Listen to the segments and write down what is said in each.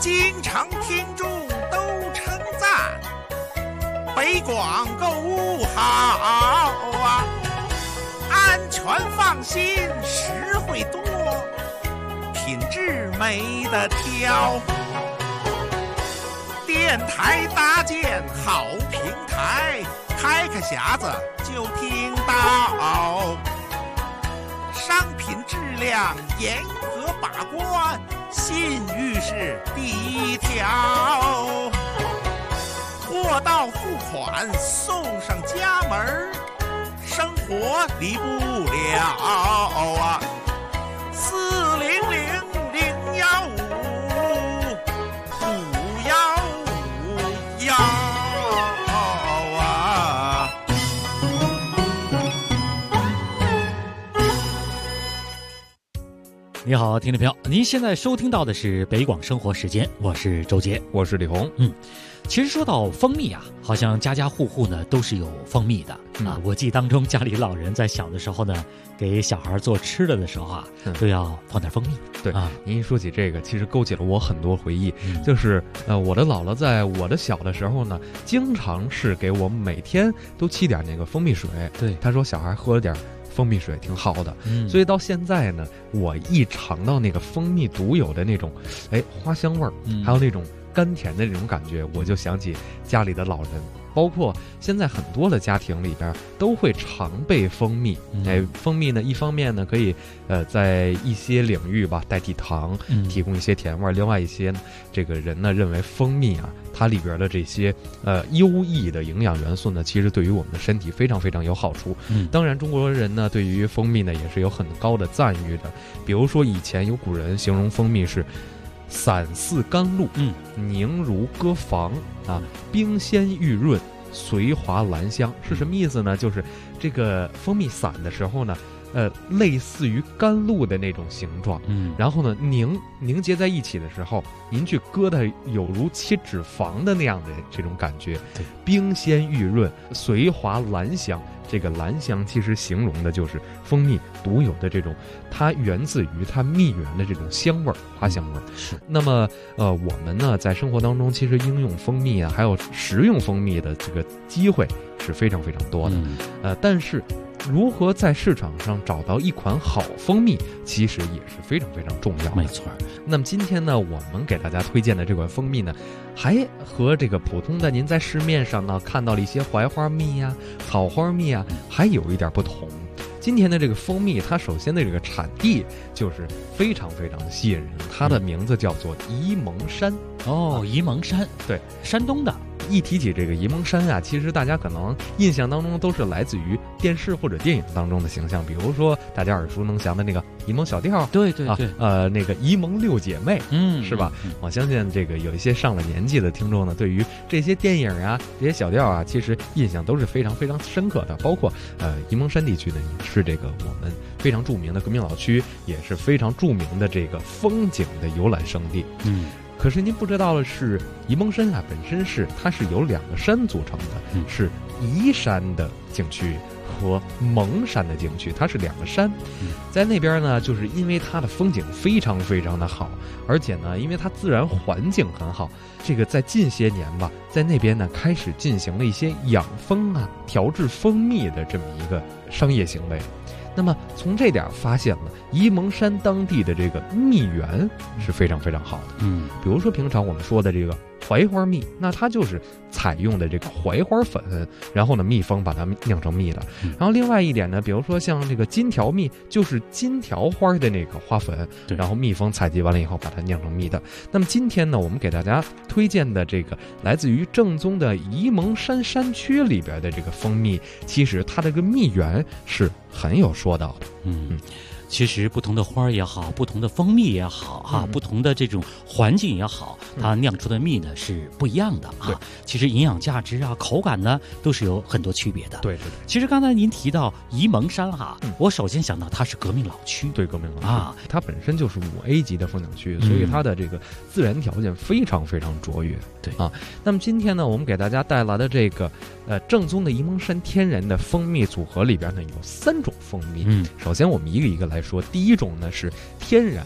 京城听众都称赞，北广购物好啊，安全放心，实惠多，品质没得挑。电台搭建好平台，开个匣子就听到，商品质量严格把关，信誉是第一条。货到付款送上家门，生活离不了啊。400-015-515啊。 你好，听众朋友，您现在收听到的是北广生活时间，我是周杰， 我是李红。 其实说到蜂蜜啊，好像家家户户呢都是有蜂蜜的啊。我记忆当中，家里老人在小的时候呢，给小孩做吃的的时候啊，都要放点蜂蜜。 对啊， 您一说起这个，其实勾起了我很多回忆。就是我的姥姥在我的小的时候呢，经常是给我们每天都沏点那个蜂蜜水。 对， 她说小孩喝了点蜂蜜水挺好的。所以到现在呢，我一尝到那个蜂蜜独有的那种花香味儿，还有那种甘甜的这种感觉，我就想起家里的老人，包括现在很多的家庭里边都会常备蜂蜜。蜂蜜呢，一方面呢可以在一些领域吧代替糖，提供一些甜味；另外一些呢，这个人呢认为蜂蜜啊，它里边的这些优异的营养元素呢，其实对于我们的身体非常非常有好处。当然中国人呢对于蜂蜜呢也是有很高的赞誉的，比如说以前有古人形容蜂蜜是散似甘露，凝如歌房啊，冰鲜玉润，随滑兰香。是什么意思呢？就是这个蜂蜜散的时候呢，类似于甘露的那种形状，然后呢凝结在一起的时候，您去割它有如切脂肪的那样的这种感觉。冰鲜玉润，随滑兰香。这个兰香其实形容的就是蜂蜜独有的这种，它源自于它蜜源的这种香味儿，花香味儿。 是。 那么我们呢在生活当中其实应用蜂蜜啊，还有食用蜂蜜的这个机会是非常非常多的。但是如何在市场上找到一款好蜂蜜，其实也是非常非常重要的。 没错。 那么今天呢，我们给大家推荐的这款蜂蜜呢，还和这个普通的您在市面上呢看到了一些槐花蜜啊、草花蜜啊，还有一点不同。今天的这个蜂蜜，它首先的这个产地就是非常非常的吸引人，它的名字叫做沂蒙山。 沂蒙山， 对， 山东的。 一提起这个沂蒙山啊，其实大家可能印象当中都是来自于电视或者电影当中的形象，比如说大家耳熟能详的那个沂蒙小调， 对， 那个沂蒙六姐妹，是吧？我相信这个有一些上了年纪的听众呢，对于这些电影啊、这些小调啊，其实印象都是非常非常深刻的。包括沂蒙山地区呢，也是这个我们非常著名的革命老区，也是非常著名的这个风景的游览胜地。可是您不知道的是，沂蒙山啊本身它是由两个山组成的，是沂山的景区和蒙山的景区，它是两个山。在那边呢，就是因为它的风景非常非常的好，而且呢，因为它自然环境很好，这个在近些年吧，在那边呢开始进行了一些养蜂啊、调制蜂蜜的这么一个商业行为。那么从这点发现了沂蒙山当地的这个蜜源是非常非常好的。比如说平常我们说的这个槐花蜜，那它就是采用的这个槐花粉，然后呢蜜蜂把它酿成蜜的。然后另外一点呢，比如说像这个金条蜜，就是金条花的那个花粉，然后蜜蜂采集完了以后把它酿成蜜的。那么今天呢，我们给大家推荐的这个来自于正宗的沂蒙山山区里边的这个蜂蜜，其实它这个蜜源是很有说道的。 其实不同的花也好，不同的蜂蜜也好不同的这种环境也好，它酿出的蜜呢是不一样的啊。其实营养价值啊、口感呢都是有很多区别的。 对。 其实刚才您提到沂蒙山我首先想到它是革命老区。 对，革命老区啊，它本身就是5A 级的风景区，所以它的这个自然条件非常非常卓越。 对啊，那么今天呢，我们给大家带来的这个正宗的沂蒙山天然的蜂蜜组合里边呢有3种蜂蜜。首先我们一个一个来说。第一种呢是天然的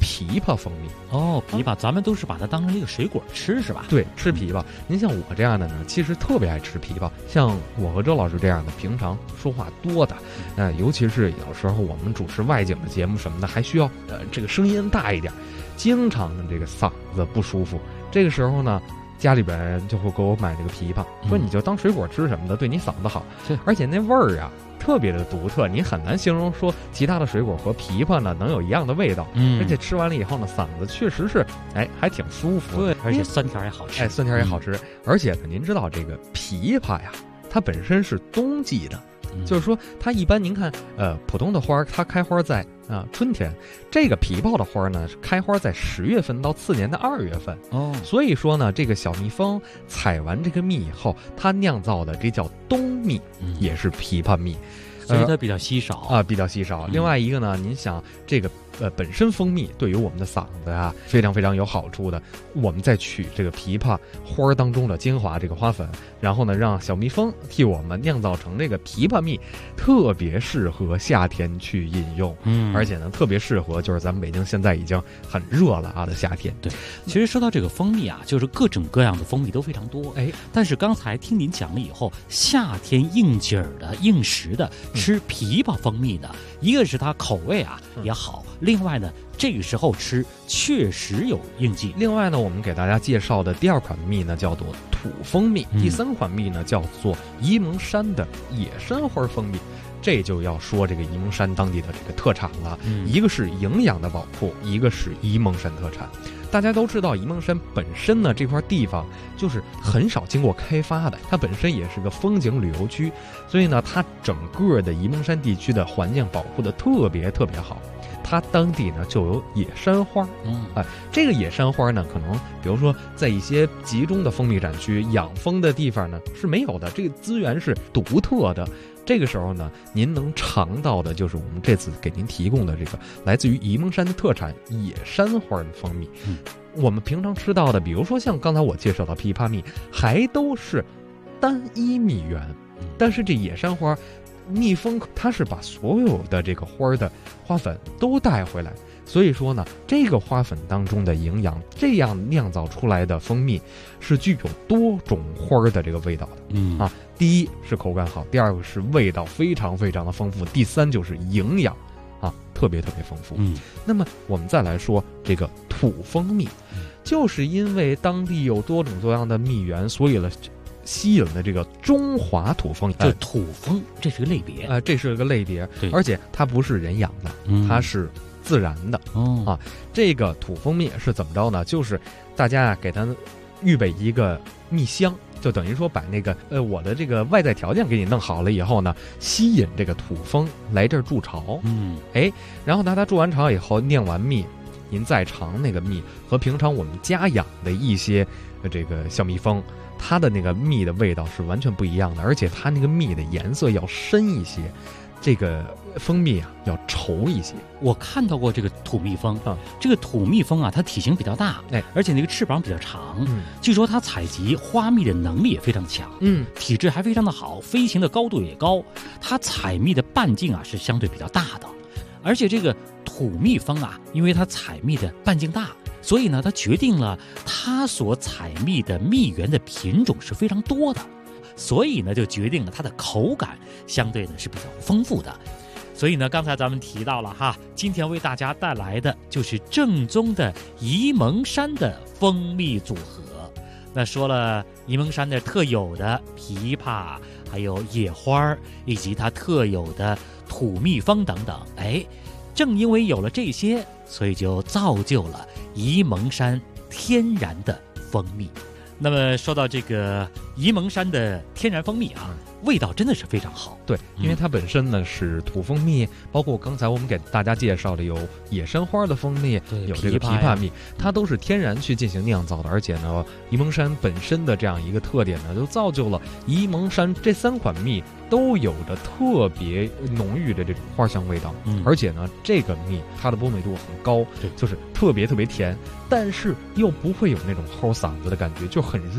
枇杷蜂蜜。 枇杷咱们都是把它当成一个水果吃是吧？ 对，吃枇杷。您像我这样的呢，其实特别爱吃枇杷。像我和周老师这样的，平常说话多的，尤其是有时候我们主持外景的节目什么的，还需要这个声音大一点，经常的这个嗓子不舒服。这个时候呢，家里边人就会给我买这个枇杷，说你就当水果吃什么的，对你嗓子好。而且那味儿啊特别的独特，你很难形容说其他的水果和枇杷呢能有一样的味道。而且吃完了以后呢，嗓子确实是还挺舒服。 对，而且酸甜也好吃。 酸甜也好吃。而且呢，您知道这个枇杷呀，它本身是冬季的。就是说，它一般您看，普通的花它开花在春天，这个枇杷的花呢开花在10月份到次年的2月份。所以说呢，这个小蜜蜂采完这个蜜以后，它酿造的这叫冬蜜，也是枇杷蜜。 所以它比较稀少比较稀少。另外一个呢，您想这个本身蜂蜜对于我们的嗓子啊非常非常有好处的。我们再取这个枇杷花当中的精华，这个花粉，然后呢让小蜜蜂替我们酿造成这个枇杷蜜，特别适合夏天去饮用。而且呢特别适合就是咱们北京现在已经很热了的夏天。 对，其实说到这个蜂蜜啊，就是各种各样的蜂蜜都非常多。但是刚才听您讲了以后，夏天应景的应时的吃枇杷蜂蜜的，一个是它口味也好，另外呢这个时候吃确实有应季。 另外呢，我们给大家介绍的第2款蜜呢叫做土蜂蜜，第3款蜜呢叫做沂蒙山的野山花蜂蜜。这就要说这个沂蒙山当地的这个特产了，一个是营养的宝库，一个是沂蒙山特产。大家都知道沂蒙山本身呢这块地方就是很少经过开发的，它本身也是个风景旅游区，所以呢它整个的沂蒙山地区的环境保护的特别特别好。它当地呢就有野山花，这个野山花呢，可能比如说在一些集中的蜂蜜展区养蜂的地方呢是没有的，这个资源是独特的。这个时候呢，您能尝到的就是我们这次给您提供的这个来自于沂蒙山的特产野山花的蜂蜜。我们平常吃到的，比如说像刚才我介绍的枇杷蜜，还都是单一蜜源，但是这野山花蜜蜂它是把所有的这个花的花粉都带回来，所以说呢，这个花粉当中的营养，这样酿造出来的蜂蜜是具有多种花的这个味道的。第一是口感好，第二个是味道非常非常的丰富，第三就是营养特别特别丰富。那么我们再来说这个土蜂蜜，就是因为当地有多种多样的蜜源，所以吸引了这个中华土蜂。 就土蜂，这是个类别这是个类别，而且它不是人养的，它是自然的。这个土蜂蜜是怎么着呢？就是大家给它预备一个蜜箱，就等于说把那个我的这个外在条件给你弄好了以后呢，吸引这个土蜂来这儿筑巢。然后呢它筑完巢以后酿完蜜，您再尝那个蜜和平常我们家养的一些这个小蜜蜂，它的那个蜜的味道是完全不一样的，而且它那个蜜的颜色要深一些，这个蜂蜜要稠一些。 我看到过这个土蜜蜂这个土蜜蜂它体型比较大，而且那个翅膀比较长，据说它采集花蜜的能力也非常强，体质还非常的好，飞行的高度也高，它采蜜的半径是相对比较大的。而且这个土蜜蜂因为它采蜜的半径大，所以呢它决定了它所采蜜的蜜源的品种是非常多的，所以呢就决定了它的口感相对呢是比较丰富的。所以呢刚才咱们提到了今天为大家带来的就是正宗的沂蒙山的蜂蜜组合。那说了沂蒙山的特有的枇杷，还有野花，以及它特有的土蜜蜂等等，正因为有了这些，所以就造就了沂蒙山天然的蜂蜜。那么说到这个沂蒙山的天然蜂蜜味道真的是非常好。 对，因为它本身呢是土蜂蜜，包括刚才我们给大家介绍的有野山花的蜂蜜，有这个枇杷蜜，它都是天然去进行酿造的。而且呢，沂蒙山本身的这样一个特点呢，就造就了沂蒙山这3款蜜都有着特别浓郁的这种花香味道。而且呢，这个蜜它的波美度很高，就是特别特别甜，但是又不会有那种齁嗓子的感觉，就很润。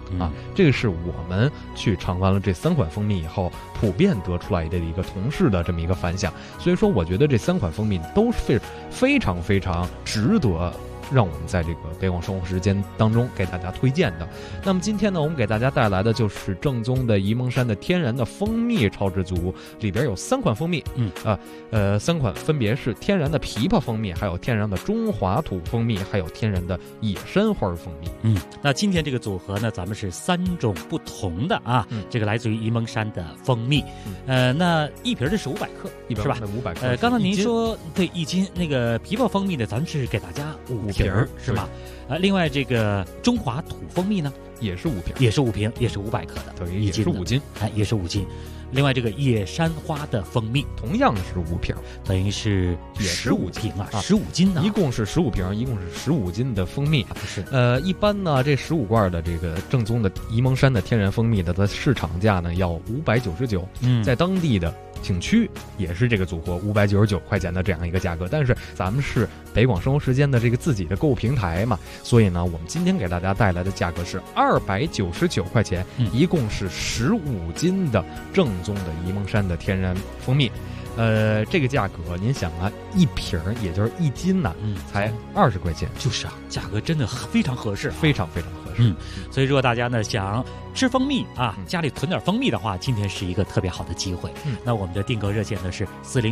啊。这个是我们去尝完了这3款蜂蜜以后，普遍得出来的一个同事的这么一个反响。所以说，我觉得这3款蜂蜜都是非常非常值得让我们在这个北广生活时间当中给大家推荐的。那么今天呢，我们给大家带来的就是正宗的沂蒙山的天然的蜂蜜超值组，里边有3款蜂蜜，3款分别是天然的枇杷蜂蜜，还有天然的中华土蜂蜜，还有天然的野山花蜂蜜。 那今天这个组合呢，咱们是3种不同的啊，这个来自于沂蒙山的蜂蜜，那一瓶的是500克，是吧 ？500克。 刚才您说对1斤，那个枇杷蜂蜜呢，咱们是给大家5瓶是吧？另外这个中华土蜂蜜呢， 也是5瓶， 也是5瓶，也是500克的， 等于也是5斤， 也是5斤。另外这个野山花的蜂蜜同样是5瓶， 等于是15瓶啊，15斤呢， 一共是15瓶，一共是15斤的蜂蜜。 是， 一般呢，这15罐的这个正宗的沂蒙山的天然蜂蜜的市场价呢要599，在当地的景区也是这个组合599块钱的这样一个价格。但是咱们是北广生活时间的这个自己的购物平台嘛，所以呢，我们今天给大家带来的价格是299块钱，一共是15斤的正宗的沂蒙山的天然蜂蜜。这个价格您想啊，一瓶也就是1斤呢，才20块钱， 就是啊，价格真的非常合适， 非常非常合适。 所以如果大家呢想吃蜂蜜啊，家里囤点蜂蜜的话，今天是一个特别好的机会。那我们的订购热线呢是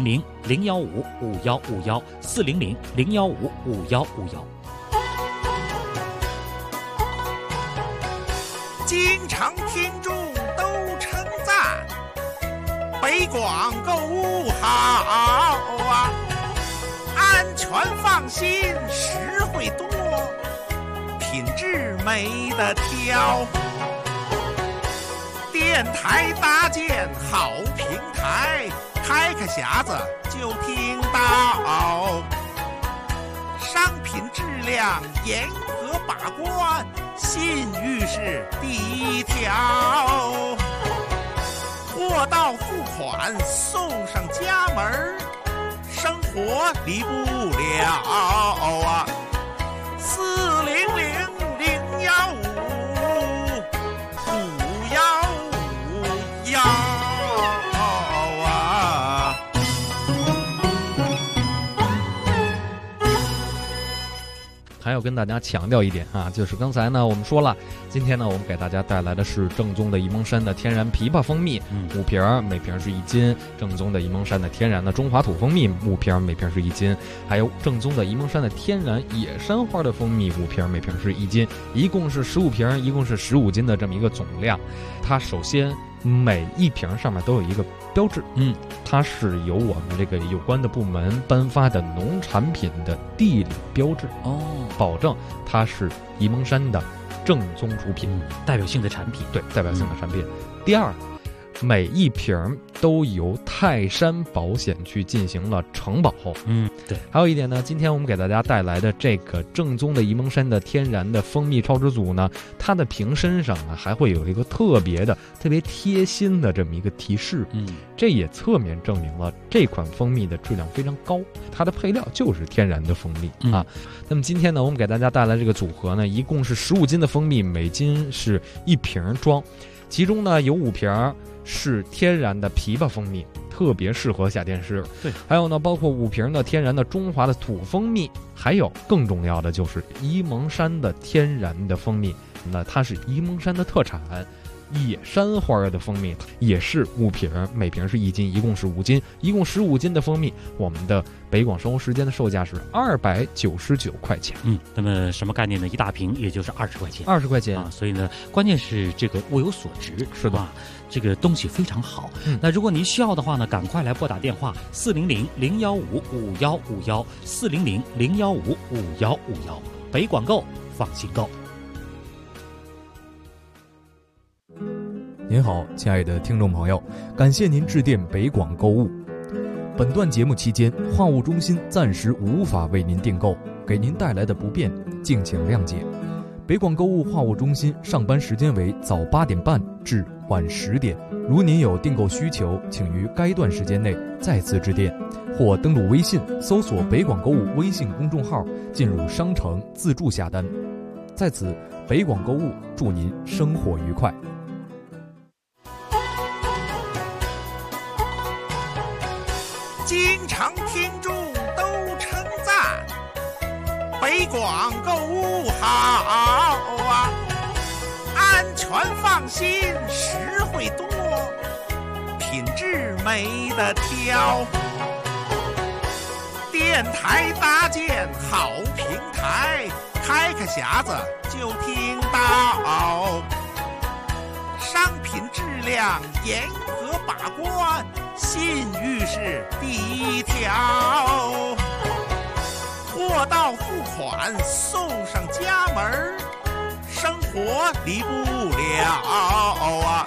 400-015-5151，400-015-5151。 经常听众都称赞北广购物好啊，安全放心，实惠多，品质没得挑。电台搭建好平台，开个匣子就听到，商品质量严格把关，信誉是第一条。货到付款送上家门，生活离不了啊。400-015-5151啊。 还要跟大家强调一点啊，就是刚才呢我们说了，今天呢我们给大家带来的是正宗的沂蒙山的天然枇杷蜂蜜，5瓶，每瓶是1斤；正宗的沂蒙山的天然的中华土蜂蜜5瓶，每瓶是1斤；还有正宗的沂蒙山的天然野山花的蜂蜜5瓶，每瓶是1斤，一共是15瓶，一共是15斤的这么一个总量。它首先每一瓶上面都有一个标志，它是由我们这个有关的部门颁发的农产品的地理标志，保证它是沂蒙山的正宗出品， 代表性的产品。 对，代表性的产品。第二，每一瓶都由泰山保险去进行了承保。 对。 还有一点呢，今天我们给大家带来的这个正宗的沂蒙山的天然的蜂蜜超值组呢，它的瓶身上呢还会有一个特别贴心的这么一个提示。这也侧面证明了这款蜂蜜的质量非常高，它的配料就是天然的蜂蜜啊。那么今天呢，我们给大家带来这个组合呢，一共是15斤的蜂蜜，每斤是1瓶装，其中呢有5瓶是天然的枇杷蜂蜜，特别适合夏天吃。 对， 还有呢，包括5瓶的天然的中华的土蜂蜜，还有更重要的就是沂蒙山的天然的蜂蜜，那它是沂蒙山的特产。野山花的蜂蜜也是5瓶，每瓶是1斤，一共是5斤，一共15斤的蜂蜜。我们的北广生活时间的售价是299块钱。 那么什么概念呢？一大瓶也就是20块钱 ，20块钱啊。所以呢，关键是这个物有所值， 是的， 这个东西非常好。那如果您需要的话呢，赶快来拨打电话400-015-5151，400-015-5151，北广购，放心购。 您好，亲爱的听众朋友，感谢您致电北广购物。本段节目期间，话务中心暂时无法为您订购，给您带来的不便，敬请谅解。北广购物话务中心上班时间为早8点半至晚10点，如您有订购需求，请于该段时间内再次致电，或登录微信搜索北广购物微信公众号，进入商城自助下单。在此北广购物祝您生活愉快。 经常听众都称赞北广购物好啊，安全放心，实惠多，品质没得挑。电台搭建好平台，开开匣子就听到，商品质量严格把关，信誉是第一条。货到付款送上家门，生活离不了啊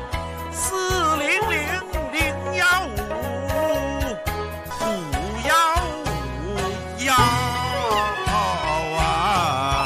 ！400-015-515啊！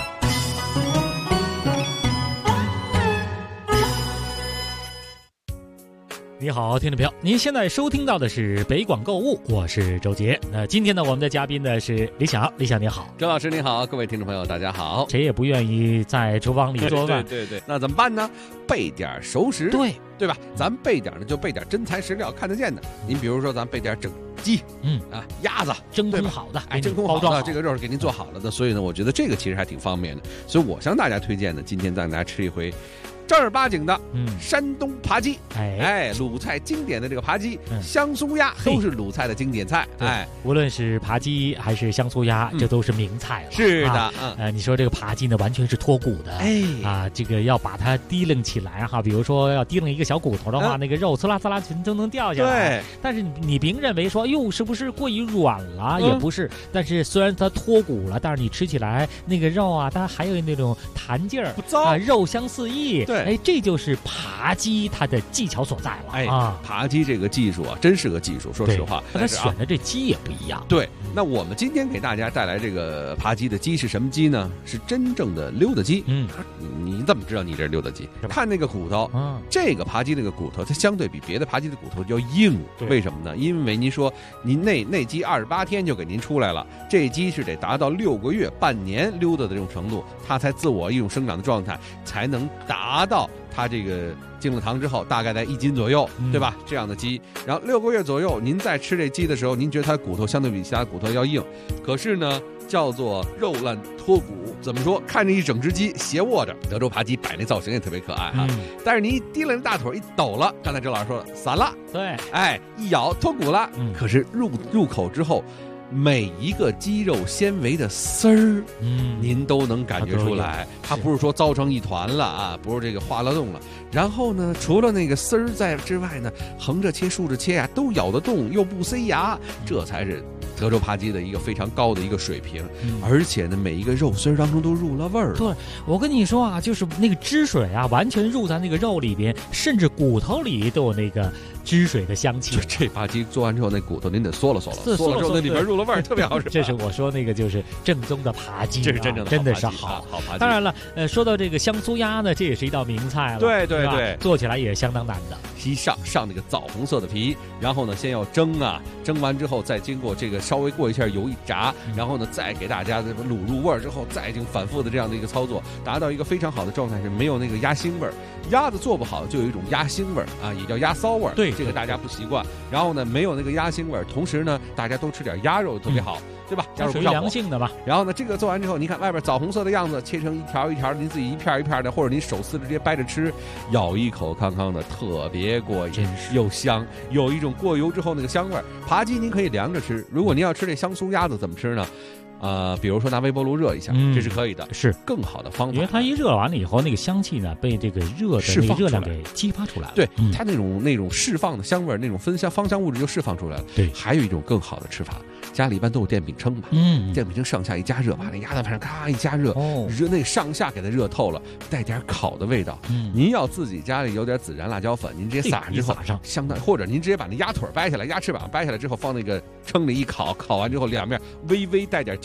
你好，听众朋友，您现在收听到的是北广购物，我是周杰。那今天呢，我们的嘉宾呢是李想，李想你好， 周老师你好，各位听众朋友大家好。 谁也不愿意在厨房里做饭， 对，那怎么办呢？备点熟食，对吧？咱备点呢，就备点真材实料，看得见的。您比如说，咱备点整鸡，鸭子， 真空好的， 真空好的，这个肉是给您做好了的。所以呢，我觉得这个其实还挺方便的。所以我向大家推荐呢，今天再给大家吃一回正儿八经的山东扒鸡，鲁菜经典的这个扒鸡，香酥鸭都是鲁菜的经典菜， 无论是扒鸡还是香酥鸭，这都是名菜了。 是的， 你说这个扒鸡呢，完全是脱骨的，这个要把它提楞起来哈，比如说要提楞一个小骨头的话，那个肉呲啦呲啦都能掉下来。但是你别认为说，哟，是不是过于软了？也不是，但是虽然它脱骨了，但是你吃起来那个肉啊，它还有那种弹劲儿， 不糟肉香四溢。 对， 这就是扒鸡它的技巧所在了。 扒鸡这个技术啊，真是个技术，说实话。 他选的这鸡也不一样。 对，那我们今天给大家带来这个扒鸡的鸡是什么鸡呢？是真正的溜达鸡。你怎么知道你这是溜达鸡？看那个骨头，这个扒鸡那个骨头，它相对比别的扒鸡的骨头要硬。为什么呢？因为您说您那鸡28天就给您出来了，这鸡是得达到6个月、半年溜达的这种程度，它才自我一种生长的状态，才能达到它这个进了膛之后大概在1斤左右，对吧？这样的鸡，然后6个月左右，您在吃这鸡的时候，您觉得它的骨头相对比其他骨头要硬，可是呢，叫做肉烂脱骨。怎么说？看着一整只鸡斜卧着，德州扒鸡摆那造型也特别可爱哈。但是你一提了大腿一抖了，刚才周老师说了散了， 对， 一咬脱骨了。可是入口之后，每一个肌肉纤维的丝儿，您都能感觉出来，它不是说糟成一团了啊，不是这个化了冻了。然后呢，除了那个丝儿在之外呢，横着切、竖着切呀，都咬得动，又不塞牙，这才是德州扒鸡的一个非常高的一个水平。而且呢，每一个肉丝当中都入了味儿。 对，我跟你说啊，就是那个汁水啊，完全入在那个肉里边，甚至骨头里都有那个汁水的香气。 这扒鸡做完之后，那骨头您得嗦了之后，那里边入了味儿，特别好吃。 这是我说那个就是正宗的扒鸡， 这是真正的， 真的是好扒鸡。 当然了，说到这个香酥鸭呢，这也是一道名菜了。 对， 做起来也相当难的。 上那个枣红色的皮，然后呢，先要蒸啊，蒸完之后再经过这个稍微过一下油一炸，然后呢，再给大家卤入味儿之后，再经反复的这样的一个操作，达到一个非常好的状态，是没有那个鸭腥味儿。鸭子做不好就有一种鸭腥味儿啊，也叫鸭骚味儿。 对， 这个大家不习惯。然后呢，没有那个鸭腥味儿，同时呢，大家都吃点鸭肉特别好。对吧？ 它属于良性的吧。 然后呢，这个做完之后，你看外边枣红色的样子，切成一条一条，您自己一片一片的，或者您手撕直接掰着吃，咬一口康康的，特别过瘾，又香，有一种过油之后那个香味儿。扒鸡您可以凉着吃，如果您要吃这香酥鸭子怎么吃呢？比如说拿微波炉热一下，这是可以的， 是更好的方法。 因为它一热完了以后，那个香气呢被这个热的那个热量给激发出来了。 对，它那种释放的香味儿，那种芳香物质就释放出来了。 对， 还有一种更好的吃法，家里一般都有电饼铛嘛，电饼铛上下一加热，把那鸭蛋盘上咔一加热，热那上下给它热透了，带点烤的味道。您要自己家里有点孜然辣椒粉，您直接撒上之后，相当，或者您直接把那鸭腿掰下来，鸭翅膀掰下来之后，放那个称里一烤，烤完之后两面微微带点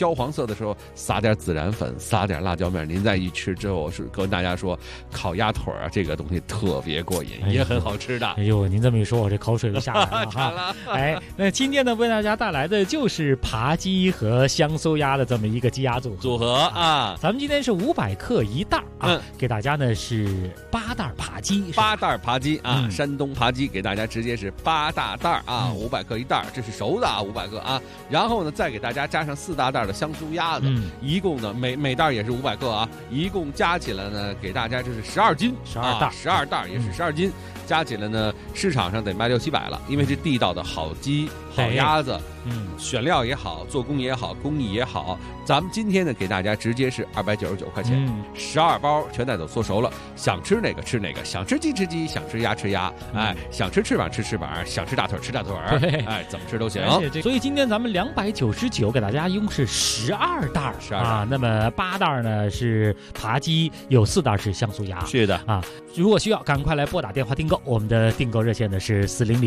焦黄色的时候，撒点孜然粉，撒点辣椒面，您再一吃之后，是跟大家说，烤鸭腿啊，这个东西特别过瘾，也很好吃的。 哎呦，您这么一说，我这口水都下来了哈。哎，那今天呢，为大家带来的就是扒鸡和香酥鸭的这么一个鸡鸭组合啊。咱们今天是500克一袋啊，给大家呢是8袋扒鸡 ，8袋扒鸡啊，山东扒鸡给大家直接是8大袋啊，500克一袋，这是熟的啊，500克啊。然后呢，再给大家加上4大袋的香酥鸭子，一共呢每袋也是500克啊，一共加起来呢给大家这是12斤，12袋也是12斤。加起来呢，市场上得卖600-700了，因为是地道的好鸡、好鸭子，选料也好，做工也好，工艺也好，咱们今天呢给大家直接是299块钱，12包全带走做熟了，想吃哪个吃哪个，想吃鸡吃鸡，想吃鸭吃鸭，哎，想吃翅膀吃翅膀，想吃大腿吃大腿，哎，怎么吃都行。 所以今天咱们299给大家一共是12袋啊，那么8袋呢是扒鸡，有4袋是香酥鸭， 是的啊，如果需要赶快来拨打电话订购。我们的订购热线呢是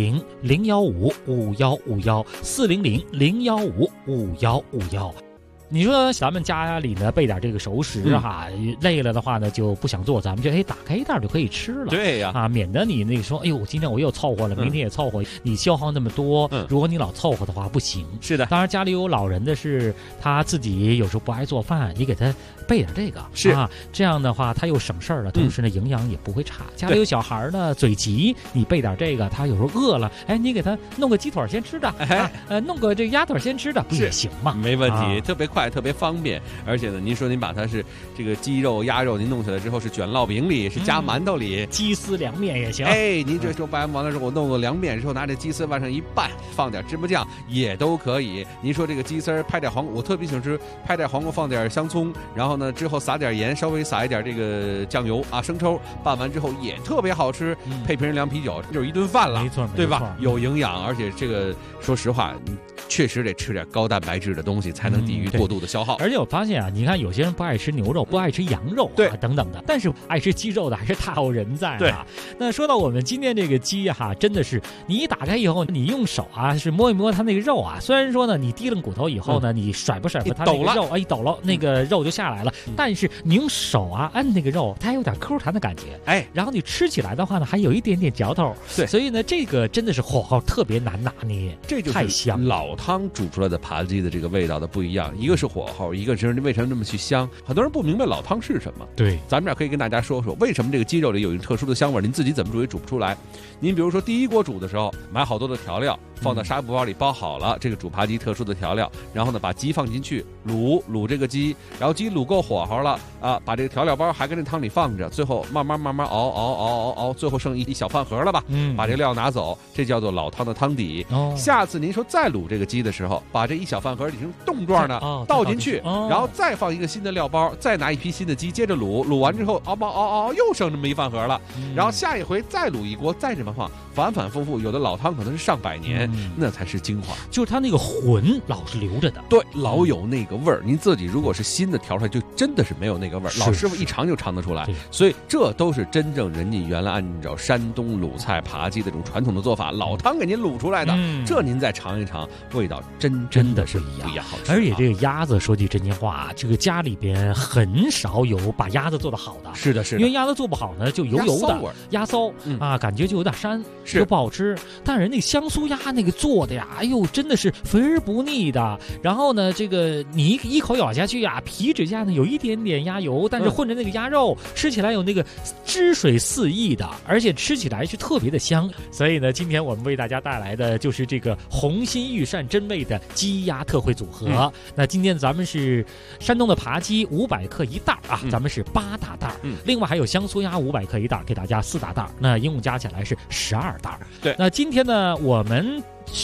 400-015-5151，400-015-5151。你说咱们家里呢备点这个熟食哈，累了的话呢就不想做，咱们就打开一袋就可以吃了。 对呀， 啊，免得你那个说，哎呦，今天我又凑合了，明天也凑合，你消耗那么多，如果你老凑合的话不行。 是的， 当然家里有老人的是他自己有时候不爱做饭，你给他备点这个是啊，这样的话他又省事儿了，同时呢营养也不会差。家里有小孩呢，嘴急，你备点这个，他有时候饿了，哎，你给他弄个鸡腿先吃的，弄个这个鸭腿先吃的，不也行吗？ 没问题，特别快，特别方便。而且呢，您说您把它是这个鸡肉、鸭肉，您弄起来之后是卷烙饼里，是夹馒头里， 鸡丝凉面也行。 哎，您这时候拌完了之后，我弄个凉面之后，拿这鸡丝往上一拌，放点芝麻酱也都可以。您说这个鸡丝拍点黄瓜，我特别喜欢吃，拍点黄瓜，放点香葱，然后呢之后撒点盐，稍微撒一点这个酱油啊，生抽，拌完之后也特别好吃，配瓶凉啤酒就是一顿饭了， 没错， 对吧？有营养，而且这个说实话，确实得吃点高蛋白质的东西，才能抵御过度的消耗。 而且我发现啊，你看有些人不爱吃牛肉，不爱吃羊肉， 对等等的，但是爱吃鸡肉的还是大有人在啊。 对， 那说到我们今天这个鸡哈，真的是你一打开以后，你用手啊是摸一摸它那个肉啊，虽然说呢你提了骨头以后呢，你甩不它那个肉一抖了，那个肉就下来了，但是你用手啊按那个肉，它还有点 Q 弹的感觉， 哎， 然后你吃起来的话呢，还有一点点嚼头， 对， 所以呢这个真的是火候特别难拿捏， 这就是太香， 老汤煮出来的扒鸡的这个味道的不一样，一个是火候，一个是为什么这么去香。很多人不明白老汤是什么， 对， 咱们这儿可以跟大家说说为什么这个鸡肉里有一个特殊的香味，您自己怎么煮也煮不出来。您比如说第一锅煮的时候，买好多的调料，放到纱布包里包好了这个煮扒鸡特殊的调料，然后呢把鸡放进去卤这个鸡，然后鸡卤够火候了啊，把这个调料包还跟这汤里放着，最后慢慢熬，最后剩一小饭盒了吧，把这个料拿走，这叫做老汤的汤底。下次您说再卤这个鸡的时候，把这一小饭盒里成冻状的倒进去，然后再放一个新的料包，再拿一批新的鸡接着卤完之后熬，又剩这么一饭盒了，然后下一回再卤一锅，再这么放，反反复复，有的老汤可能是上百年，那才是精华， 就是它那个魂老是留着的， 对，老有那个味儿。您自己如果是新的调出来，就真的是没有那个味儿，老师傅一尝就尝得出来。所以这都是真正人家原来按照山东鲁菜扒鸡的这种传统的做法，老汤给您卤出来的，这您再尝一尝，味道真的是不一样好吃。 而且这个鸭子说句真心话，这个家里边很少有把鸭子做得好的， 是的， 因为鸭子做不好呢，就油的鸭骚啊，感觉就有点膻，就不好吃。但人那香酥鸭那个做的呀，哎呦，真的是肥而不腻的。然后呢，这个你一口咬下去呀，皮脂下呢有一点点鸭油，但是混着那个鸭肉，吃起来有那个汁水四溢的，而且吃起来是特别的香。所以呢，今天我们为大家带来的就是这个红心御膳真味的鸡鸭特惠组合。那今天咱们是山东的扒鸡500克一袋啊，咱们是8大袋，另外还有香酥鸭500克一袋，给大家4大袋，那一共加起来是12袋。 对， 那今天呢，我们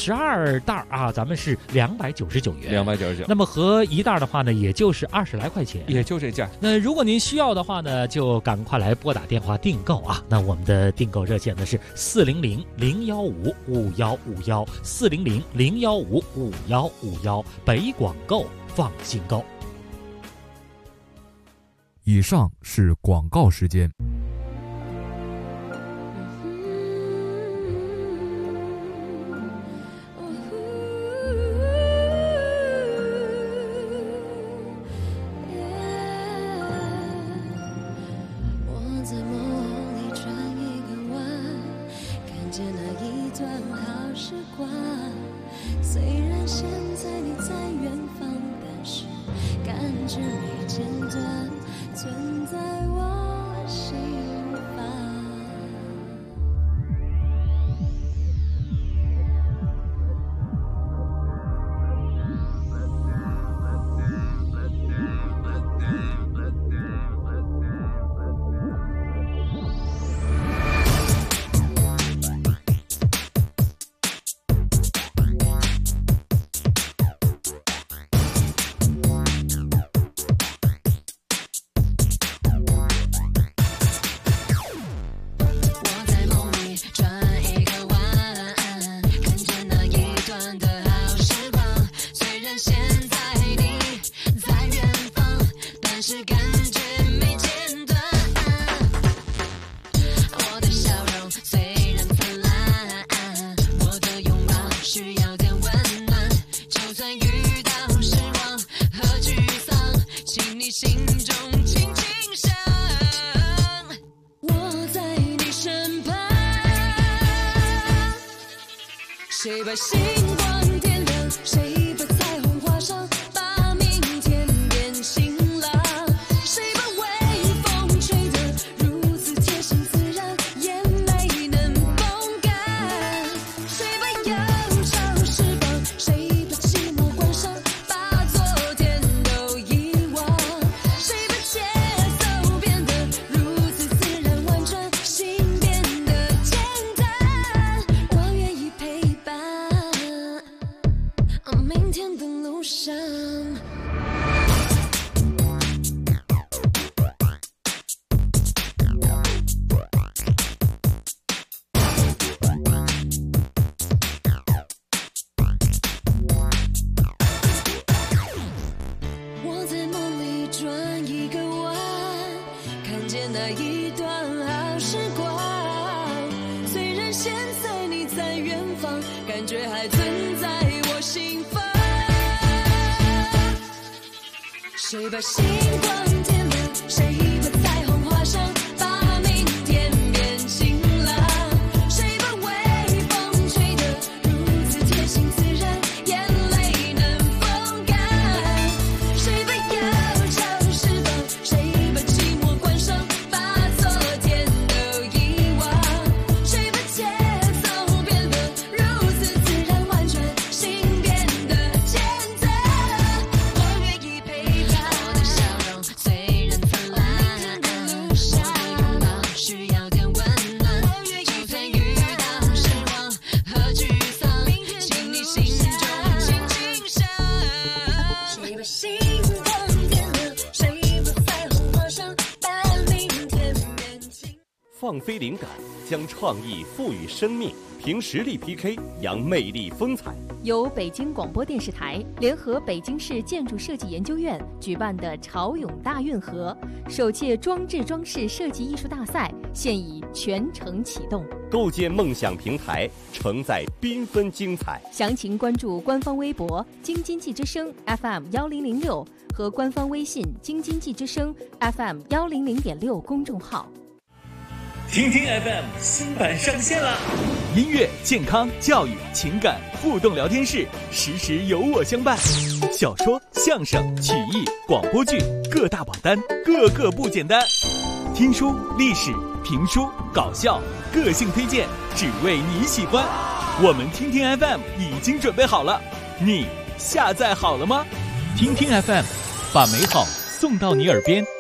12袋啊，咱们是299元 ，299。 那么和一袋的话呢，也就是20来块钱， 也就这价。 那如果您需要的话呢，就赶快来拨打电话订购啊。那我们的订购热线呢是400-015-5151，400-015-5151，北广购放心购。 以上是广告时间。 没间断，存在我心房。谁把星光点亮？谁把彩虹画上？把明天变晴朗。谁把微风吹得如此贴心自然，也没能风干。谁把忧愁释放？谁把寂寞关上？把昨天都遗忘。谁把节奏变得如此自然婉转，心变得简单。我愿意陪伴。明天的路上，我在梦里转一个弯，看见那一段好时光。虽然现在你在远方，感觉还存在我心房。谁把星光点亮？谁把彩虹画上？把明天变晴朗。谁把微风吹得如此贴心自然，眼泪能风干。谁把忧愁释放？谁把寂寞关上？把昨天都遗忘。谁把节奏变得如此自然婉转，心变得简单。我愿意陪伴。我的笑容虽然灿烂，我的拥抱需要点温暖。就算遇到失望和沮丧，请你心中轻轻想。谁把星光点亮？谁把彩虹画上？把明天变晴。 放飞灵感，将创意赋予生命，凭实力 PK， 扬魅力风采。 由北京广播电视台联合北京市建筑设计研究院举办的潮涌大运河首届装置装饰设计艺术大赛现已全程启动， 构建梦想平台，承载缤纷精彩。 详情关注官方微博京津冀之声 FM1006 和官方微信京津冀之声 FM100.6 公众号。 听听 FM 新版上线了，音乐、健康、教育、情感互动聊天室，时时有我相伴。小说、相声、曲艺、广播剧各大榜单，个个不简单。听书、历史、评书、搞笑，个性推荐，只为你喜欢。我们听听 FM 已经准备好了，你下载好了吗？听听 FM， 把美好送到你耳边。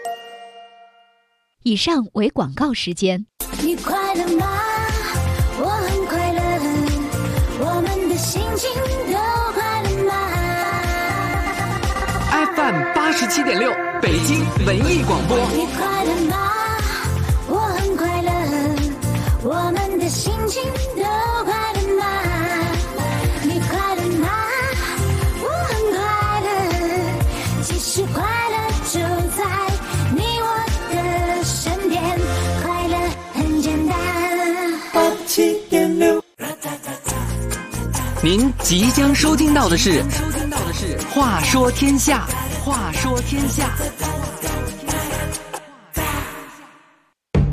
以上为广告时间。 你快乐吗？我很快乐，我们的心情都快乐吗 ？FM 87.6，北京文艺广播。 你快乐吗？我很快乐，我们的心情都快乐吗？你快乐吗？我很快乐，其实快乐就在你我的身边，快乐很简单。87.6， 您即将收听到的是《话说天下》，话说天下。